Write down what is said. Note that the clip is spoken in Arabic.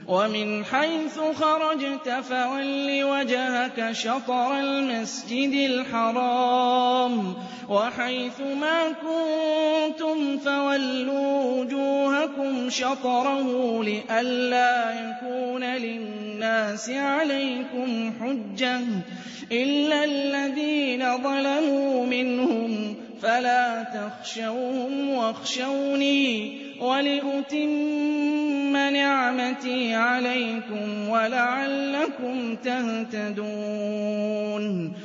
وَمِنْ حَيْثُ خَرَجْتَ فَوَلِّ وَجْهَكَ شَطْرَ الْمَسْجِدِ الْحَرَامِ ۚ وَحَيْثُ مَا كُنتُمْ فَوَلُّوا وُجُوهَكُمْ شَطْرَهُ لِئَلَّا يَكُونَ لِلنَّاسِ عَلَيْكُمْ حُجَّةٌ إِلَّا الَّذِينَ ظَلَمُوا مِنْهُمْ ۖ فَلَا تَخْشَوْهُمْ وَاخْشَوْنِي وَلِأُتِمَّ نِعْمَتِي عَلَيْكُمْ وَلَعَلَّكُمْ تَهْتَدُونَ